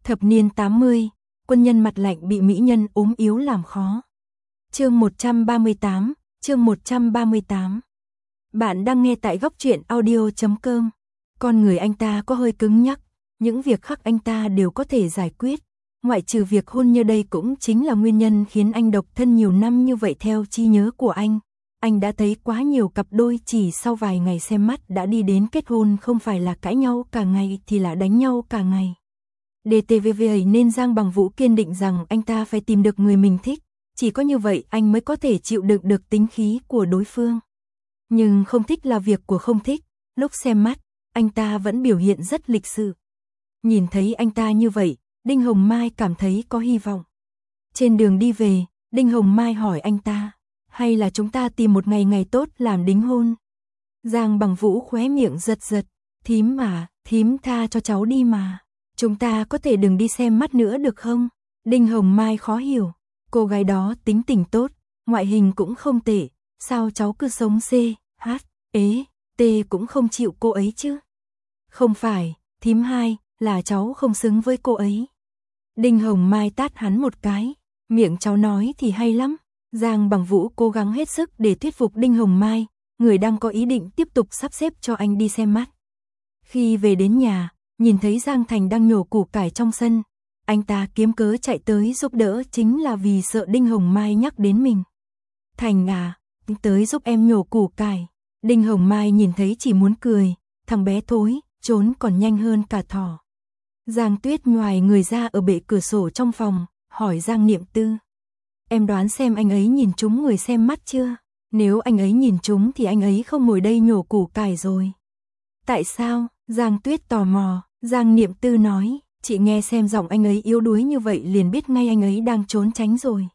Thập niên 80, quân nhân mặt lạnh bị mỹ nhân ốm yếu làm khó. Chương 138. Bạn đang nghe tại góc truyện audio.com. Con người anh ta có hơi cứng nhắc, những việc khác anh ta đều có thể giải quyết, ngoại trừ việc hôn nhân. Đây cũng chính là nguyên nhân khiến anh độc thân nhiều năm như vậy. Theo trí nhớ của anh đã thấy quá nhiều cặp đôi chỉ sau vài ngày xem mắt đã đi đến kết hôn, không phải là cãi nhau cả ngày thì là đánh nhau cả ngày. DTVV ấy nên Giang Bằng Vũ kiên định rằng anh ta phải tìm được người mình thích, chỉ có như vậy anh mới có thể chịu đựng được tính khí của đối phương. Nhưng không thích là việc của không thích, lúc xem mắt, anh ta vẫn biểu hiện rất lịch sự. Nhìn thấy anh ta như vậy, Đinh Hồng Mai cảm thấy có hy vọng. Trên đường đi về, Đinh Hồng Mai hỏi anh ta, hay là chúng ta tìm một ngày tốt làm đính hôn? Giang Bằng Vũ khóe miệng giật, thím à, thím tha cho cháu đi mà. Chúng ta có thể đừng đi xem mắt nữa được không? Đinh Hồng Mai khó hiểu, cô gái đó tính tình tốt, ngoại hình cũng không tệ, sao cháu cứ sống CHT cũng không chịu cô ấy chứ? Không phải, thím hai, là cháu không xứng với cô ấy. Đinh Hồng Mai tát hắn một cái, miệng cháu nói thì hay lắm. Giang Bằng Vũ cố gắng hết sức để thuyết phục Đinh Hồng Mai, người đang có ý định tiếp tục sắp xếp cho anh đi xem mắt. Khi về đến nhà, nhìn thấy Giang Thành đang nhổ củ cải trong sân, anh ta kiếm cớ chạy tới giúp đỡ chính là vì sợ Đinh Hồng Mai nhắc đến mình. Thành à, tới giúp em nhổ củ cải. Đinh Hồng Mai nhìn thấy chỉ muốn cười, thằng bé thối, trốn còn nhanh hơn cả thỏ. Giang Tuyết nhoài người ra ở bệ cửa sổ trong phòng, hỏi Giang Niệm Tư. Em đoán xem anh ấy nhìn trúng người xem mắt chưa? Nếu anh ấy nhìn trúng thì anh ấy không ngồi đây nhổ củ cải rồi. Tại sao? Giang Tuyết tò mò. Giang Niệm Tư nói, chị nghe xem giọng anh ấy yếu đuối như vậy liền biết ngay anh ấy đang trốn tránh rồi.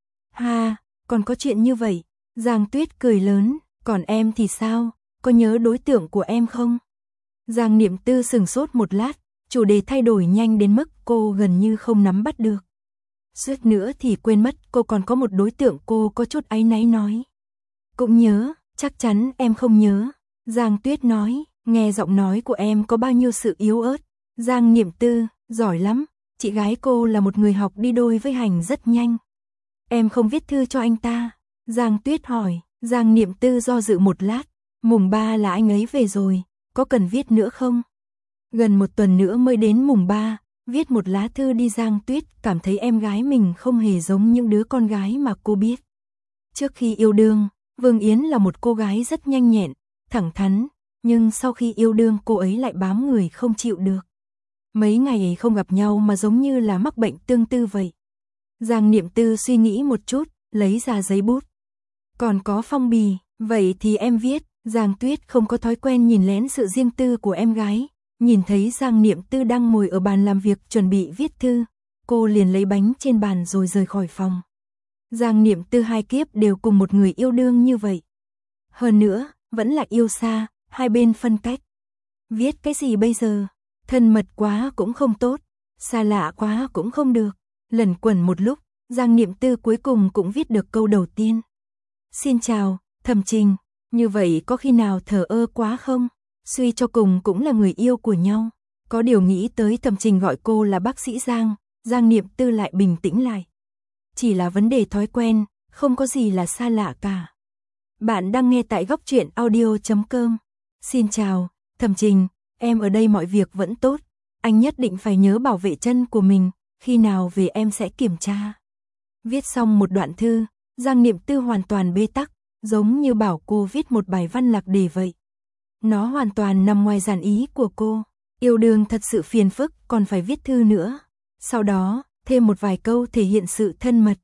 Ha, còn có chuyện như vậy. Giang Tuyết cười lớn, còn em thì sao? Có nhớ đối tượng của em không? Giang Niệm Tư sừng sốt một lát, chủ đề thay đổi nhanh đến mức cô gần như không nắm bắt được. Suýt nữa thì quên mất cô còn có một đối tượng. Cô có chút áy náy nói. Cũng nhớ, chắc chắn em không nhớ. Giang Tuyết nói, nghe giọng nói của em có bao nhiêu sự yếu ớt. Giang Niệm Tư, giỏi lắm, chị gái cô là một người học đi đôi với hành rất nhanh. Em không viết thư cho anh ta? Giang Tuyết hỏi. Giang Niệm Tư do dự một lát, mùng 3 là anh ấy về rồi, có cần viết nữa không? Gần một tuần nữa mới đến mùng 3. Viết một lá thư đi. Giang Tuyết cảm thấy em gái mình không hề giống những đứa con gái mà cô biết. Trước khi yêu đương, Vương Yến là một cô gái rất nhanh nhẹn, thẳng thắn, nhưng sau khi yêu đương cô ấy lại bám người không chịu được. Mấy ngày không gặp nhau mà giống như là mắc bệnh tương tư vậy. Giang Niệm Tư suy nghĩ một chút, lấy ra giấy bút. Còn có phong bì, vậy thì em viết. Giang Tuyết không có thói quen nhìn lén sự riêng tư của em gái. Nhìn thấy Giang Niệm Tư đang ngồi ở bàn làm việc chuẩn bị viết thư, cô liền lấy bánh trên bàn rồi rời khỏi phòng. Giang Niệm Tư hai kiếp đều cùng một người yêu đương như vậy. Hơn nữa, vẫn là yêu xa, hai bên phân cách. Viết cái gì bây giờ? Thân mật quá cũng không tốt, xa lạ quá cũng không được. Lẩn quẩn một lúc, Giang Niệm Tư cuối cùng cũng viết được câu đầu tiên. Xin chào, Thẩm Trình, như vậy có khi nào thờ ơ quá không? Suy cho cùng cũng là người yêu của nhau. Có điều nghĩ tới Thẩm Trình gọi cô là bác sĩ Giang, Giang Niệm Tư lại bình tĩnh lại. Chỉ là vấn đề thói quen, không có gì là xa lạ cả. Bạn đang nghe tại góc truyện audio.com. Xin chào, Thẩm Trình, em ở đây mọi việc vẫn tốt. Anh nhất định phải nhớ bảo vệ chân của mình, khi nào về em sẽ kiểm tra. Viết xong một đoạn thư, Giang Niệm Tư hoàn toàn bế tắc, giống như bảo cô viết một bài văn lạc đề vậy. Nó hoàn toàn nằm ngoài dàn ý của cô. Yêu đương thật sự phiền phức, còn phải viết thư nữa. Sau đó, thêm một vài câu thể hiện sự thân mật.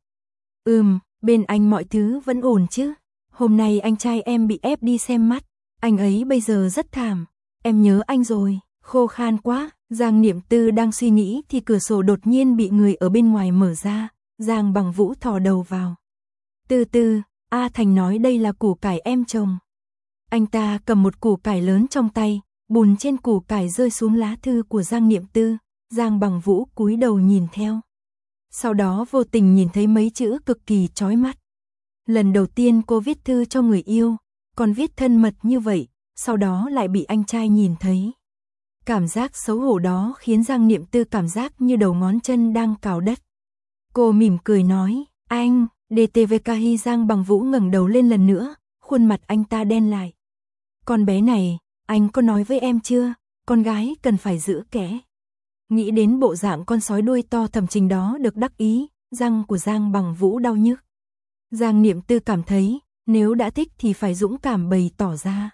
Bên anh mọi thứ vẫn ổn chứ? Hôm nay anh trai em bị ép đi xem mắt. Anh ấy bây giờ rất thảm. Em nhớ anh rồi. Khô khan quá. Giang Niệm Tư đang suy nghĩ thì cửa sổ đột nhiên bị người ở bên ngoài mở ra. Giang Bằng Vũ thò đầu vào. Từ từ, A Thành nói đây là củ cải em trồng. Anh ta cầm một củ cải lớn trong tay, bùn trên củ cải rơi xuống lá thư của Giang Niệm Tư. Giang Bằng Vũ cúi đầu nhìn theo. Sau đó vô tình nhìn thấy mấy chữ cực kỳ chói mắt. Lần đầu tiên cô viết thư cho người yêu, còn viết thân mật như vậy, sau đó lại bị anh trai nhìn thấy. Cảm giác xấu hổ đó khiến Giang Niệm Tư cảm giác như đầu ngón chân đang cào đất. Cô mỉm cười nói, anh, DTVKI. Giang Bằng Vũ ngẩng đầu lên lần nữa, khuôn mặt anh ta đen lại. Con bé này, anh có nói với em chưa, con gái cần phải giữ kẽ. Nghĩ đến bộ dạng con sói đuôi to Thẩm Trình đó được đắc ý, răng của Giang Bằng Vũ đau nhức. Giang Niệm Tư cảm thấy, nếu đã thích thì phải dũng cảm bày tỏ ra.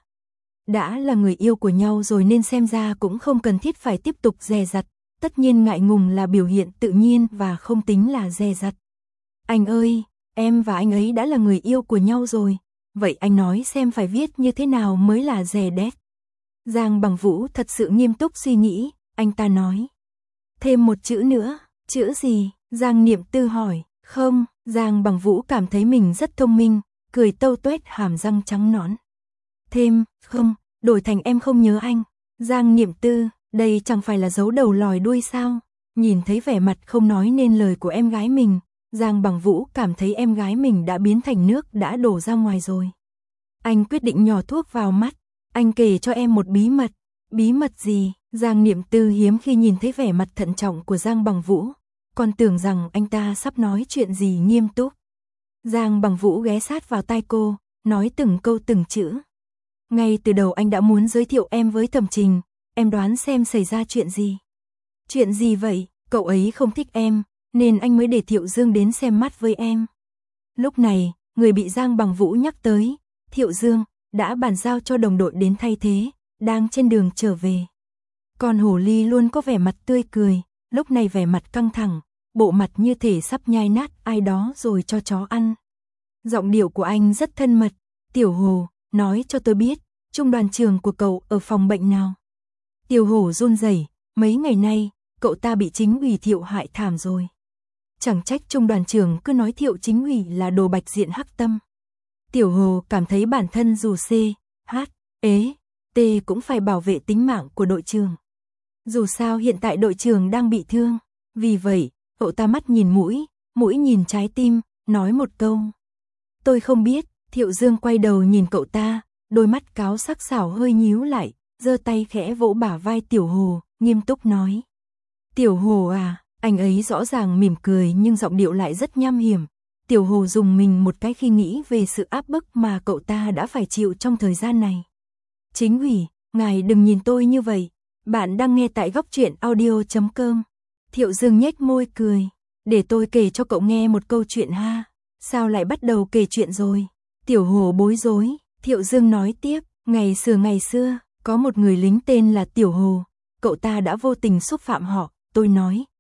Đã là người yêu của nhau rồi nên xem ra cũng không cần thiết phải tiếp tục dè dặt, tất nhiên ngại ngùng là biểu hiện tự nhiên và không tính là dè dặt. Anh ơi, em và anh ấy đã là người yêu của nhau rồi, vậy anh nói xem phải viết như thế nào mới là dè đét. Giang Bằng Vũ thật sự nghiêm túc suy nghĩ, anh ta nói. Thêm một chữ nữa, chữ gì? Giang Niệm Tư hỏi. Không, Giang Bằng Vũ cảm thấy mình rất thông minh, cười tâu tuét hàm răng trắng nõn. Thêm, không, đổi thành em không nhớ anh. Giang Niệm Tư, đây chẳng phải là giấu đầu lòi đuôi sao? Nhìn thấy vẻ mặt không nói nên lời của em gái mình, Giang Bằng Vũ cảm thấy em gái mình đã biến thành nước đã đổ ra ngoài rồi. Anh quyết định nhỏ thuốc vào mắt, anh kể cho em một bí mật. Bí mật gì? Giang Niệm Tư hiếm khi nhìn thấy vẻ mặt thận trọng của Giang Bằng Vũ, còn tưởng rằng anh ta sắp nói chuyện gì nghiêm túc. Giang Bằng Vũ ghé sát vào tai cô, nói từng câu từng chữ. Ngay từ đầu anh đã muốn giới thiệu em với Thẩm Trình, em đoán xem xảy ra chuyện gì. Chuyện gì vậy? Cậu ấy không thích em, nên anh mới để Thiệu Dương đến xem mắt với em. Lúc này, người bị Giang Bằng Vũ nhắc tới, Thiệu Dương, đã bàn giao cho đồng đội đến thay thế, đang trên đường trở về. Còn Hồ Ly luôn có vẻ mặt tươi cười, lúc này vẻ mặt căng thẳng, bộ mặt như thể sắp nhai nát ai đó rồi cho chó ăn. Giọng điệu của anh rất thân mật. Tiểu Hồ, nói cho tôi biết, trung đoàn trưởng của cậu ở phòng bệnh nào? Tiểu Hồ run rẩy, mấy ngày nay, cậu ta bị chính ủy Thiệu hại thảm rồi. Chẳng trách trung đoàn trưởng cứ nói Thiệu chính ủy là đồ bạch diện hắc tâm. Tiểu Hồ cảm thấy bản thân dù C, H, E, T cũng phải bảo vệ tính mạng của đội trưởng. Dù sao hiện tại đội trưởng đang bị thương, vì vậy, cậu ta mắt nhìn mũi, mũi nhìn trái tim, nói một câu. Tôi không biết. Thiệu Dương quay đầu nhìn cậu ta, đôi mắt cáo sắc sảo hơi nhíu lại, giơ tay khẽ vỗ bả vai Tiểu Hồ, nghiêm túc nói. Tiểu Hồ à, anh ấy rõ ràng mỉm cười nhưng giọng điệu lại rất nham hiểm. Tiểu Hồ dùng mình một cái khi nghĩ về sự áp bức mà cậu ta đã phải chịu trong thời gian này. Chính ủy, ngài đừng nhìn tôi như vậy, bạn đang nghe tại Góc Truyện Audio.com. Thiệu Dương nhếch môi cười, để tôi kể cho cậu nghe một câu chuyện ha. Sao lại bắt đầu kể chuyện rồi? Tiểu Hồ bối rối, Thiệu Dương nói tiếp, ngày xưa, có một người lính tên là Tiểu Hồ, cậu ta đã vô tình xúc phạm họ, tôi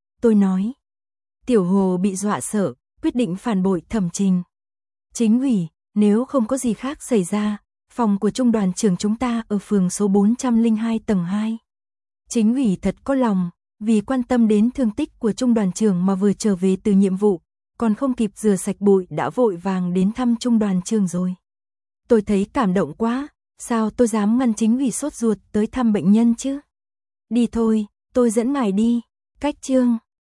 nói. Tiểu Hồ bị dọa sợ, quyết định phản bội Thẩm Trình. Chính ủy, nếu không có gì khác xảy ra, phòng của trung đoàn trưởng chúng ta ở phường số 402 tầng 2. Chính ủy thật có lòng, vì quan tâm đến thương tích của trung đoàn trưởng mà vừa trở về từ nhiệm vụ, còn không kịp rửa sạch bụi đã vội vàng đến thăm trung đoàn trưởng rồi. Tôi thấy cảm động quá, sao tôi dám ngăn chính ủy sốt ruột tới thăm bệnh nhân chứ? Đi thôi, tôi dẫn ngài đi. Cách chương